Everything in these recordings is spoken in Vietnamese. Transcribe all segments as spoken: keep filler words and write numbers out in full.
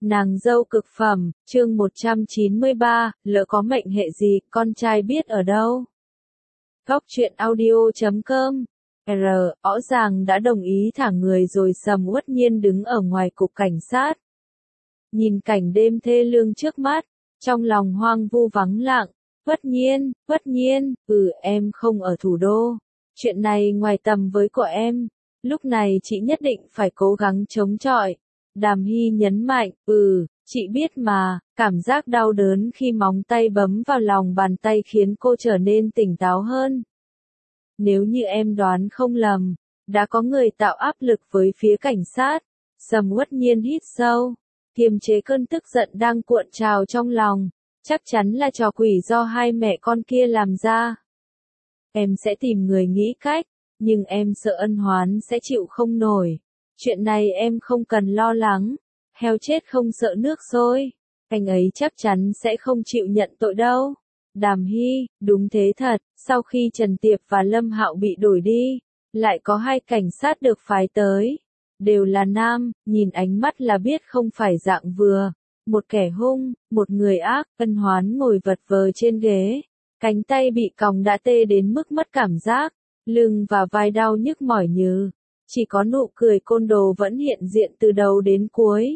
Nàng dâu cực phẩm, chương một trăm chín mươi ba, lỡ có mệnh hệ gì, con trai biết ở đâu. Góc truyện audio chấm com. R, rõ ràng đã đồng ý thả người rồi Sầm Uất Nhiên đứng ở ngoài cục cảnh sát. Nhìn cảnh đêm thê lương trước mắt, trong lòng hoang vu vắng lặng. Uất Nhiên, Uất Nhiên, ừ em không ở thủ đô. Chuyện này ngoài tầm với của em. Lúc này chị nhất định phải cố gắng chống chọi. Đàm Hy nhấn mạnh, ừ, chị biết mà, cảm giác đau đớn khi móng tay bấm vào lòng bàn tay khiến cô trở nên tỉnh táo hơn. Nếu như em đoán không lầm, đã có người tạo áp lực với phía cảnh sát. Sầm Uất Nhiên hít sâu, kiềm chế cơn tức giận đang cuộn trào trong lòng. Chắc chắn là trò quỷ do hai mẹ con kia làm ra. Em sẽ tìm người nghĩ cách, nhưng em sợ Ân Hoán sẽ chịu không nổi. Chuyện này em không cần lo lắng. Heo chết không sợ nước sôi. Anh ấy chắc chắn sẽ không chịu nhận tội đâu. Đàm Hy, đúng thế thật, sau khi Trần Tiệp và Lâm Hạo bị đổi đi, lại có hai cảnh sát được phái tới. Đều là nam, nhìn ánh mắt là biết không phải dạng vừa. Một kẻ hung, một người ác. Ân Hoán ngồi vật vờ trên ghế. Cánh tay bị còng đã tê đến mức mất cảm giác. Lưng và vai đau nhức mỏi nhừ. Chỉ có nụ cười côn đồ vẫn hiện diện từ đầu đến cuối.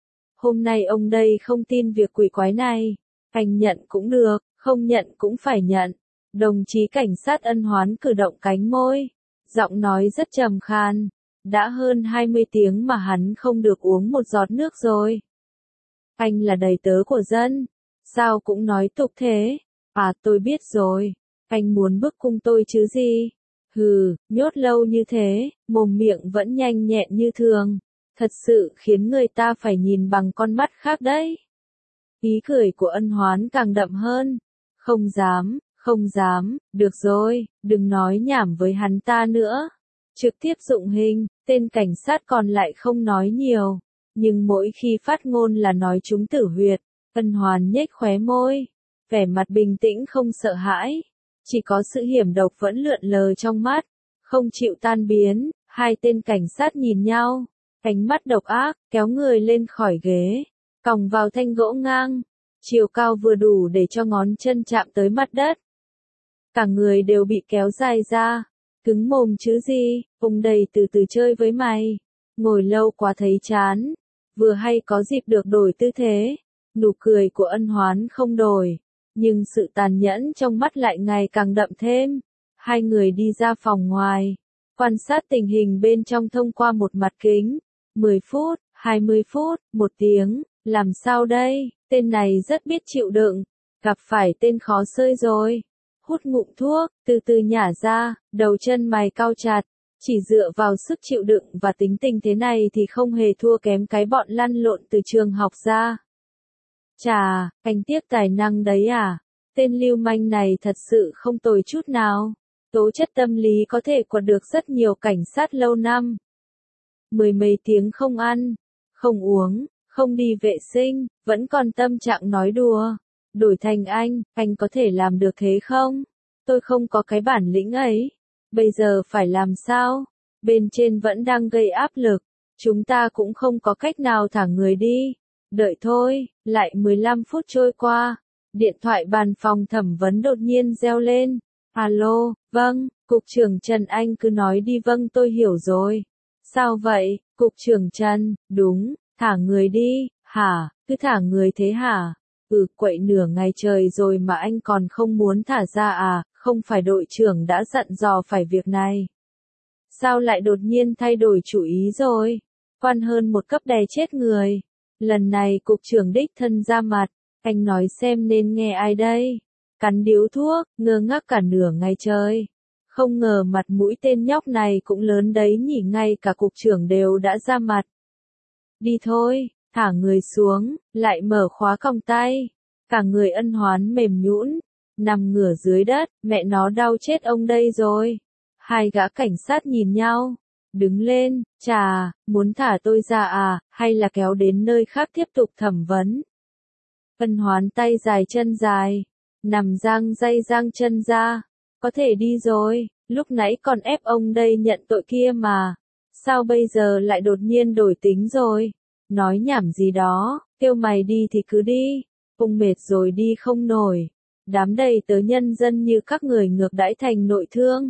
Hôm nay ông đây không tin việc quỷ quái này. Anh nhận cũng được, không nhận cũng phải nhận. Đồng chí cảnh sát Ân Hoán cử động cánh môi. Giọng nói rất trầm khan. Đã hơn hai mươi tiếng mà hắn không được uống một giọt nước rồi. Anh là đầy tớ của dân. Sao cũng nói tục thế. À tôi biết rồi. Anh muốn bức cung tôi chứ gì. Hừ, nhốt lâu như thế, mồm miệng vẫn nhanh nhẹn như thường. Thật sự khiến người ta phải nhìn bằng con mắt khác đấy. Ý cười của Ân Hoán càng đậm hơn. Không dám, không dám, được rồi, đừng nói nhảm với hắn ta nữa. Trực tiếp dụng hình, tên cảnh sát còn lại không nói nhiều. Nhưng mỗi khi phát ngôn là nói trúng tử huyệt. Ân Hoán nhếch khóe môi. Vẻ mặt bình tĩnh không sợ hãi. Chỉ có sự hiểm độc vẫn lượn lờ trong mắt, không chịu tan biến. Hai tên cảnh sát nhìn nhau, ánh mắt độc ác, kéo người lên khỏi ghế, còng vào thanh gỗ ngang, chiều cao vừa đủ để cho ngón chân chạm tới mặt đất. Cả người đều bị kéo dài ra, cứng mồm chứ gì, ông đây từ từ chơi với mày, ngồi lâu quá thấy chán, vừa hay có dịp được đổi tư thế. Nụ cười của Ân Hoán không đổi. Nhưng sự tàn nhẫn trong mắt lại ngày càng đậm thêm. Hai người đi ra phòng ngoài, quan sát tình hình bên trong thông qua một mặt kính. mười phút, hai mươi phút, một tiếng, làm sao đây? Tên này rất biết chịu đựng, gặp phải tên khó xơi rồi. Hút ngụm thuốc, từ từ nhả ra, đầu chân mày cau chặt. Chỉ dựa vào sức chịu đựng và tính tình thế này thì không hề thua kém cái bọn lăn lộn từ trường học ra. Chà, anh tiếc tài năng đấy à? Tên lưu manh này thật sự không tồi chút nào. Tố chất tâm lý có thể quật được rất nhiều cảnh sát lâu năm. Mười mấy tiếng không ăn, không uống, không đi vệ sinh, vẫn còn tâm trạng nói đùa. Đổi thành anh, anh có thể làm được thế không? Tôi không có cái bản lĩnh ấy. Bây giờ phải làm sao? Bên trên vẫn đang gây áp lực. Chúng ta cũng không có cách nào thả người đi. Đợi thôi, lại mười lăm phút trôi qua. Điện thoại bàn phòng thẩm vấn đột nhiên reo lên. Alo, vâng, Cục trưởng Trần anh cứ nói đi. Vâng tôi hiểu rồi. Sao vậy, Cục trưởng Trần, đúng, thả người đi, hả, cứ thả người thế hả? Ừ, quậy nửa ngày trời rồi mà anh còn không muốn thả ra à, không phải đội trưởng đã dặn dò phải việc này. Sao lại đột nhiên thay đổi chủ ý rồi? Quan hơn một cấp đè chết người. Lần này cục trưởng đích thân ra mặt, anh nói xem nên nghe ai đây? Cắn điếu thuốc, ngơ ngác cả nửa ngày trời. Không ngờ mặt mũi tên nhóc này cũng lớn đấy nhỉ, ngay cả cục trưởng đều đã ra mặt. Đi thôi, thả người xuống, lại mở khóa còng tay. Cả người Ân Hoán mềm nhũn, nằm ngửa dưới đất, mẹ nó đau chết ông đây rồi. Hai gã cảnh sát nhìn nhau. Đứng lên, chà, muốn thả tôi ra à, hay là kéo đến nơi khác tiếp tục thẩm vấn? Ân Hoán tay dài chân dài, nằm giang dây giang chân ra, có thể đi rồi, lúc nãy còn ép ông đây nhận tội kia mà, sao bây giờ lại đột nhiên đổi tính rồi? nói nhảm gì đó, kêu mày đi thì cứ đi, ông mệt rồi đi không nổi. Đám đầy tớ nhân dân như các người ngược đãi thành nội thương.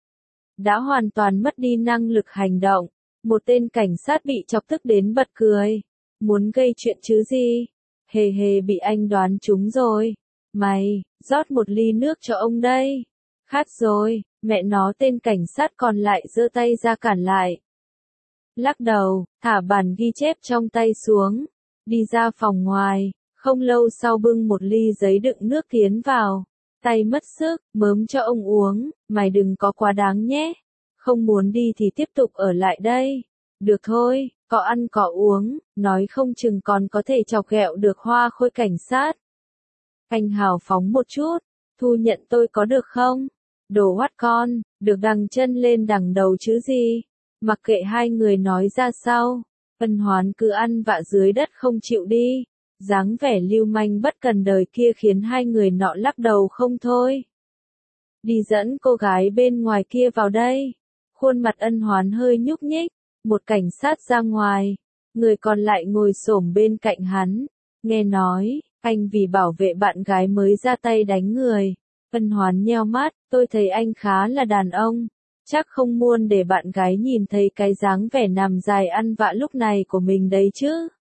Đã hoàn toàn mất đi năng lực hành động, một tên cảnh sát bị chọc tức đến bật cười. Muốn gây chuyện chứ gì? Hề hề bị anh đoán trúng rồi. Mày, rót một ly nước cho ông đây. Khát rồi, mẹ nó tên cảnh sát còn lại giơ tay ra cản lại. Lắc đầu, thả bản ghi chép trong tay xuống, đi ra phòng ngoài, không lâu sau bưng một ly giấy đựng nước tiến vào. Tay mất sức, mớm cho ông uống, mày đừng có quá đáng nhé. Không muốn đi thì tiếp tục ở lại đây. Được thôi, có ăn có uống, nói không chừng còn có thể chọc ghẹo được Hoa Khôi cảnh sát. Anh hào phóng một chút, thu nhận tôi có được không? Đồ hoắt con, được đằng chân lên đằng đầu chứ gì. Mặc kệ hai người nói ra sao, Ân Hoán cứ ăn vạ dưới đất không chịu đi. Dáng vẻ lưu manh bất cần đời kia khiến hai người nọ lắc đầu không thôi. Đi dẫn cô gái bên ngoài kia vào đây. Khuôn mặt Ân Hoán hơi nhúc nhích, một cảnh sát ra ngoài, người còn lại ngồi xổm bên cạnh hắn, nghe nói, anh vì bảo vệ bạn gái mới ra tay đánh người. Ân Hoán nheo mắt, tôi thấy anh khá là đàn ông, chắc không muốn để bạn gái nhìn thấy cái dáng vẻ nằm dài ăn vạ lúc này của mình đấy chứ.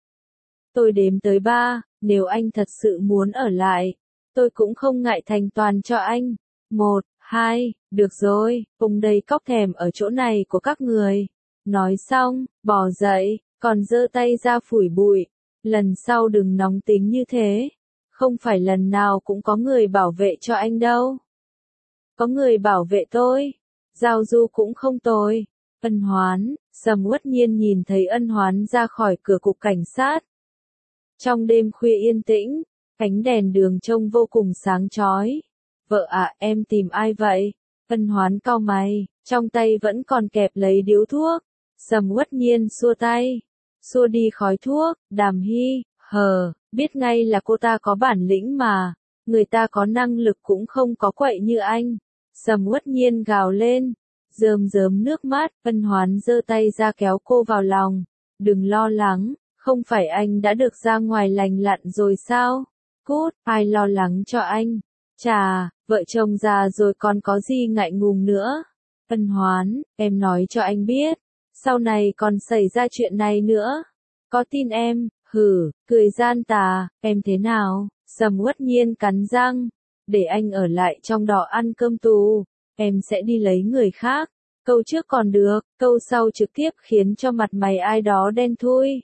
Tôi đếm tới ba, nếu anh thật sự muốn ở lại, tôi cũng không ngại thành toàn cho anh. Một, hai, được rồi, cùng đầy cóc thèm ở chỗ này của các người. Nói xong, bò dậy, còn giơ tay ra phủi bụi. Lần sau đừng nóng tính như thế. Không phải lần nào cũng có người bảo vệ cho anh đâu. Có người bảo vệ tôi. Giao du cũng không tồi. Ân Hoán, Sầm Uất Nhiên nhìn thấy Ân Hoán ra khỏi cửa cục cảnh sát. Trong đêm khuya yên tĩnh, ánh đèn đường trông vô cùng sáng chói. Vợ à, em tìm ai vậy? Ân Hoán cau mày, trong tay vẫn còn kẹp lấy điếu thuốc. Sầm Uất Nhiên xua tay, xua đi khói thuốc. Đàm Hy, hờ, biết ngay là cô ta có bản lĩnh mà, người ta có năng lực cũng không có quậy như anh. Sầm Uất Nhiên gào lên, rơm rớm nước mắt. Ân Hoán giơ tay ra kéo cô vào lòng. Đừng lo lắng, không phải anh đã được ra ngoài lành lặn rồi sao? Cút, ai lo lắng cho anh? Chà, vợ chồng già rồi còn có gì ngại ngùng nữa. Ân Hoán, em nói cho anh biết, sau này còn xảy ra chuyện này nữa. Có tin em? Hử, cười gian tà, em thế nào? Sầm Uất Nhiên cắn răng, để anh ở lại trong đó ăn cơm tù, em sẽ đi lấy người khác. Câu trước còn được, câu sau trực tiếp khiến cho mặt mày ai đó đen thui.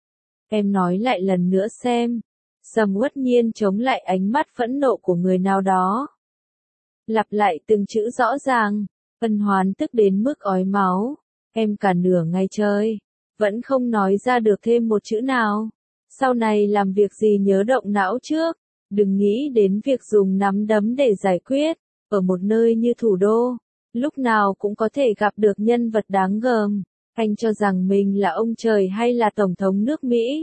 Em nói lại lần nữa xem. Sầm Uất Nhiên chống lại ánh mắt phẫn nộ của người nào đó. Lặp lại từng chữ rõ ràng. Ân Hoán tức đến mức ói máu. Em cả nửa ngày chơi, vẫn không nói ra được thêm một chữ nào. Sau này làm việc gì nhớ động não trước, đừng nghĩ đến việc dùng nắm đấm để giải quyết. Ở một nơi như thủ đô, lúc nào cũng có thể gặp được nhân vật đáng gờm. Anh cho rằng mình là ông trời hay là tổng thống nước Mỹ?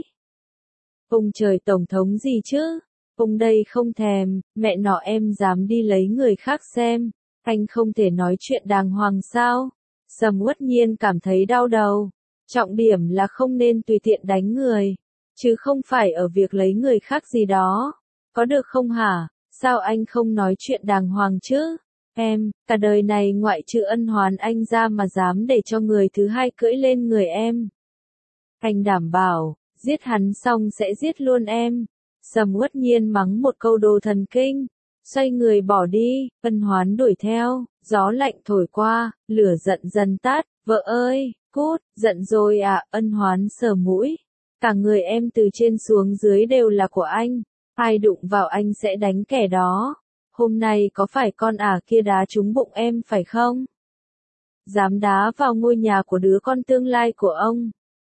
Ông trời tổng thống gì chứ? Ông đây không thèm, mẹ nọ em dám đi lấy người khác xem. Anh không thể nói chuyện đàng hoàng sao? Sầm Uất Nhiên cảm thấy đau đầu. Trọng điểm là không nên tùy tiện đánh người, chứ không phải ở việc lấy người khác gì đó. Có được không hả? Sao anh không nói chuyện đàng hoàng chứ? Em, cả đời này ngoại trừ Ân Hoán anh ra mà dám để cho người thứ hai cưỡi lên người em. Anh đảm bảo, giết hắn xong sẽ giết luôn em. Sầm Uất Nhiên mắng một câu đồ thần kinh, xoay người bỏ đi. Ân Hoán đuổi theo, gió lạnh thổi qua, lửa giận dần tắt. Vợ ơi, cút, giận rồi à? Ân Hoán sờ mũi, cả người em từ trên xuống dưới đều là của anh, ai đụng vào anh sẽ đánh kẻ đó. Hôm nay có phải con ả kia đá trúng bụng em phải không? Dám đá vào ngôi nhà của đứa con tương lai của ông.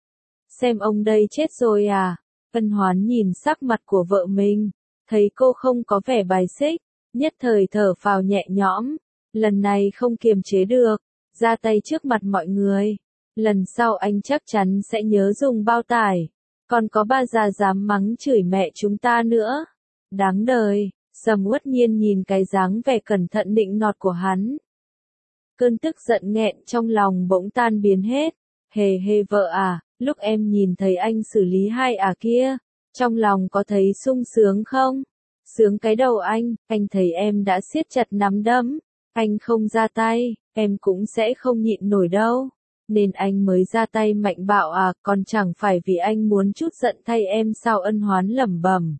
Xem ông đây chết rồi à? Ân Hoán nhìn sắc mặt của vợ mình, thấy cô không có vẻ bài xích, nhất thời thở phào nhẹ nhõm. Lần này không kiềm chế được, ra tay trước mặt mọi người. Lần sau anh chắc chắn sẽ nhớ dùng bao tải. Còn có bà già dám mắng chửi mẹ chúng ta nữa. Đáng đời. Sầm Uất Nhiên nhìn cái dáng vẻ cẩn thận nịnh nọt của hắn. Cơn tức giận nghẹn trong lòng bỗng tan biến hết. Hề hề vợ à, Lúc em nhìn thấy anh xử lý hai ả kia, trong lòng có thấy sung sướng không? Sướng cái đầu anh, anh thấy em đã siết chặt nắm đấm, anh không ra tay, em cũng sẽ không nhịn nổi đâu. Nên anh mới ra tay mạnh bạo à, còn chẳng phải vì anh muốn chút giận thay em sao? Ân Hoán lẩm bẩm.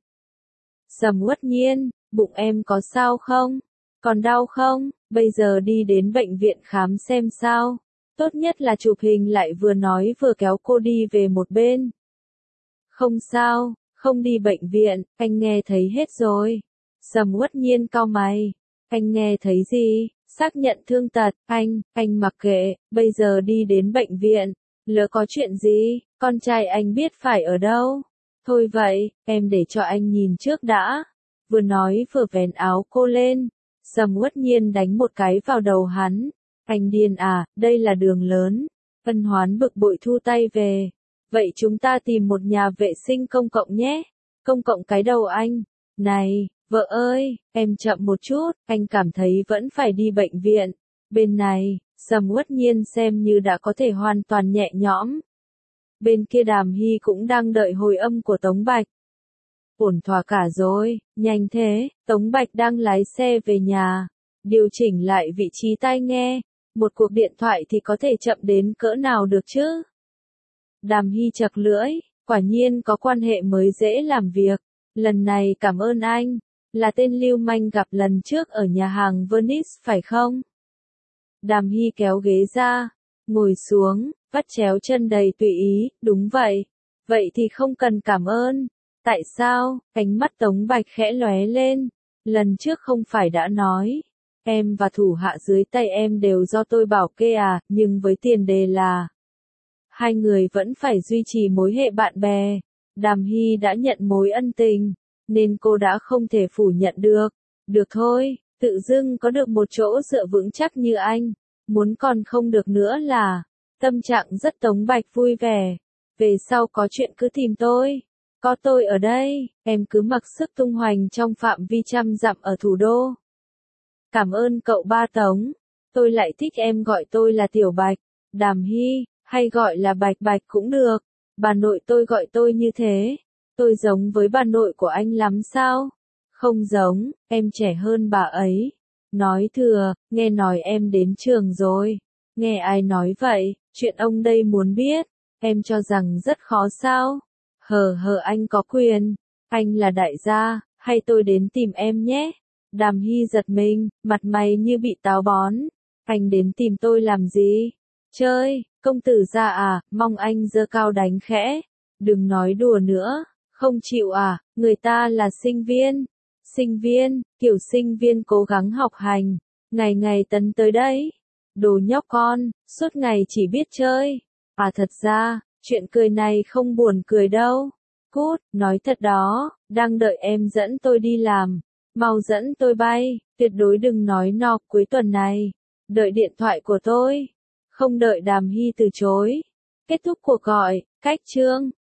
Sầm Uất Nhiên, bụng em có sao không? Còn đau không? Bây giờ đi đến bệnh viện khám xem sao. Tốt nhất là chụp hình lại, vừa nói vừa kéo cô đi về một bên. Không sao, không đi bệnh viện, anh nghe thấy hết rồi. Sầm Uất Nhiên cau mày. Anh nghe thấy gì? Xác nhận thương tật, anh, anh mặc kệ, bây giờ đi đến bệnh viện. Lỡ có chuyện gì, con trai anh biết phải ở đâu. Thôi vậy, em để cho anh nhìn trước đã. Vừa nói vừa vén áo cô lên. Sầm Uất Nhiên đánh một cái vào đầu hắn. Anh điên à, đây là đường lớn. Ân Hoán bực bội thu tay về. Vậy chúng ta tìm một nhà vệ sinh công cộng nhé. Công cộng cái đầu anh. Này, vợ ơi, em chậm một chút, anh cảm thấy vẫn phải đi bệnh viện. Bên này, Sầm Uất Nhiên xem như đã có thể hoàn toàn nhẹ nhõm. Bên kia Đàm Hy cũng đang đợi hồi âm của Tống Bạch. Ổn thỏa cả rồi, nhanh thế, Tống Bạch đang lái xe về nhà. Điều chỉnh lại vị trí tai nghe. Một cuộc điện thoại thì có thể chậm đến cỡ nào được chứ? Đàm Hy chật lưỡi, quả nhiên có quan hệ mới dễ làm việc. Lần này cảm ơn anh, là tên lưu manh gặp lần trước ở nhà hàng Venice phải không? Đàm Hy kéo ghế ra, ngồi xuống, vắt chéo chân đầy tùy ý, đúng vậy. Vậy thì không cần cảm ơn. Tại sao? Ánh mắt Tống Bạch khẽ lóe lên. Lần trước không phải đã nói, em và thủ hạ dưới tay em đều do tôi bảo kê à, nhưng với tiền đề là hai người vẫn phải duy trì mối hệ bạn bè. Đàm Hy đã nhận mối ân tình, nên cô đã không thể phủ nhận được. Được thôi, tự dưng có được một chỗ dựa vững chắc như anh, muốn còn không được nữa là. Tâm trạng rất Tống Bạch vui vẻ. Về sau có chuyện cứ tìm tôi. Có tôi ở đây, em cứ mặc sức tung hoành trong phạm vi trăm dặm ở thủ đô. Cảm ơn cậu ba Tống. Tôi lại thích em gọi tôi là Tiểu Bạch. Đàm Hy, hay gọi là Bạch Bạch cũng được. Bà nội tôi gọi tôi như thế. Tôi giống với bà nội của anh lắm sao? Không giống, em trẻ hơn bà ấy. Nói thừa, nghe nói em đến trường rồi. Nghe ai nói vậy, chuyện ông đây muốn biết. Em cho rằng rất khó sao? Hờ hờ, anh có quyền. Anh là đại gia, hay tôi đến tìm em nhé? Đàm Hy giật mình, mặt mày như bị táo bón. Anh đến tìm tôi làm gì? Chơi, công tử gia à, mong anh giơ cao đánh khẽ. Đừng nói đùa nữa, không chịu à, người ta là sinh viên. Sinh viên, kiểu sinh viên cố gắng học hành, ngày ngày tấn tới đấy. Đồ nhóc con, suốt ngày chỉ biết chơi. À thật ra, chuyện cười này không buồn cười đâu. Cút, nói thật đó, đang đợi em dẫn tôi đi làm. Mau dẫn tôi bay, tuyệt đối đừng nói no cuối tuần này. Đợi điện thoại của tôi. Không đợi Đàm Hy từ chối. Kết thúc cuộc gọi, cách chương.